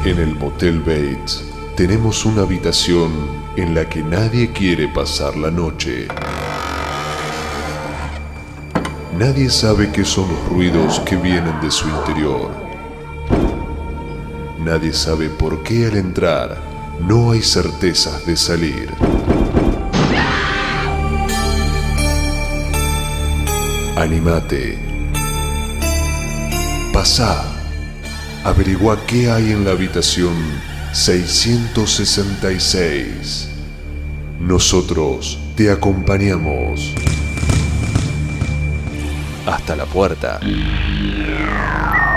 En el Motel Bates tenemos una habitación en la que nadie quiere pasar la noche. Nadie sabe qué son los ruidos que vienen de su interior. Nadie sabe por qué al entrar no hay certezas de salir. Anímate. Pasá. Averigua qué hay en la habitación 666. Nosotros te acompañamos hasta la puerta.